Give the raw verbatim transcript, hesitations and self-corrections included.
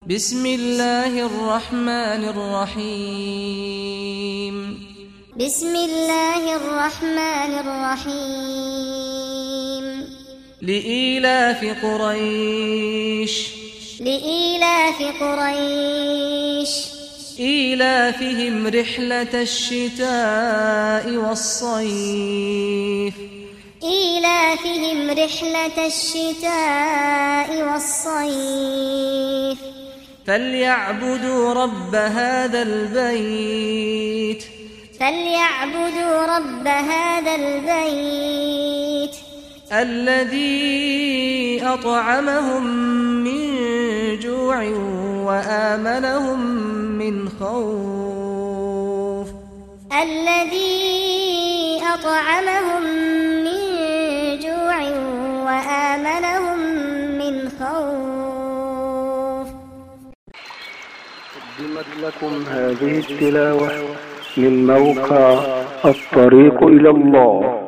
بسم الله الرحمن الرحيم بسم الله الرحمن الرحيم لإيلاف قريش لإيلاف قريش إيلافهم رحلة الشتاء والصيف إيلافهم رحلة الشتاء والصيف فليعبدوا رب هذا البيت فليعبدوا رب هذا البيت الذي أطعمهم من جوع وآمنهم من خوف الذي أطعمهم من جوع وآمنهم من خوف. قدمت لكم هذه التلاوة من موقع الطريق إلى الله.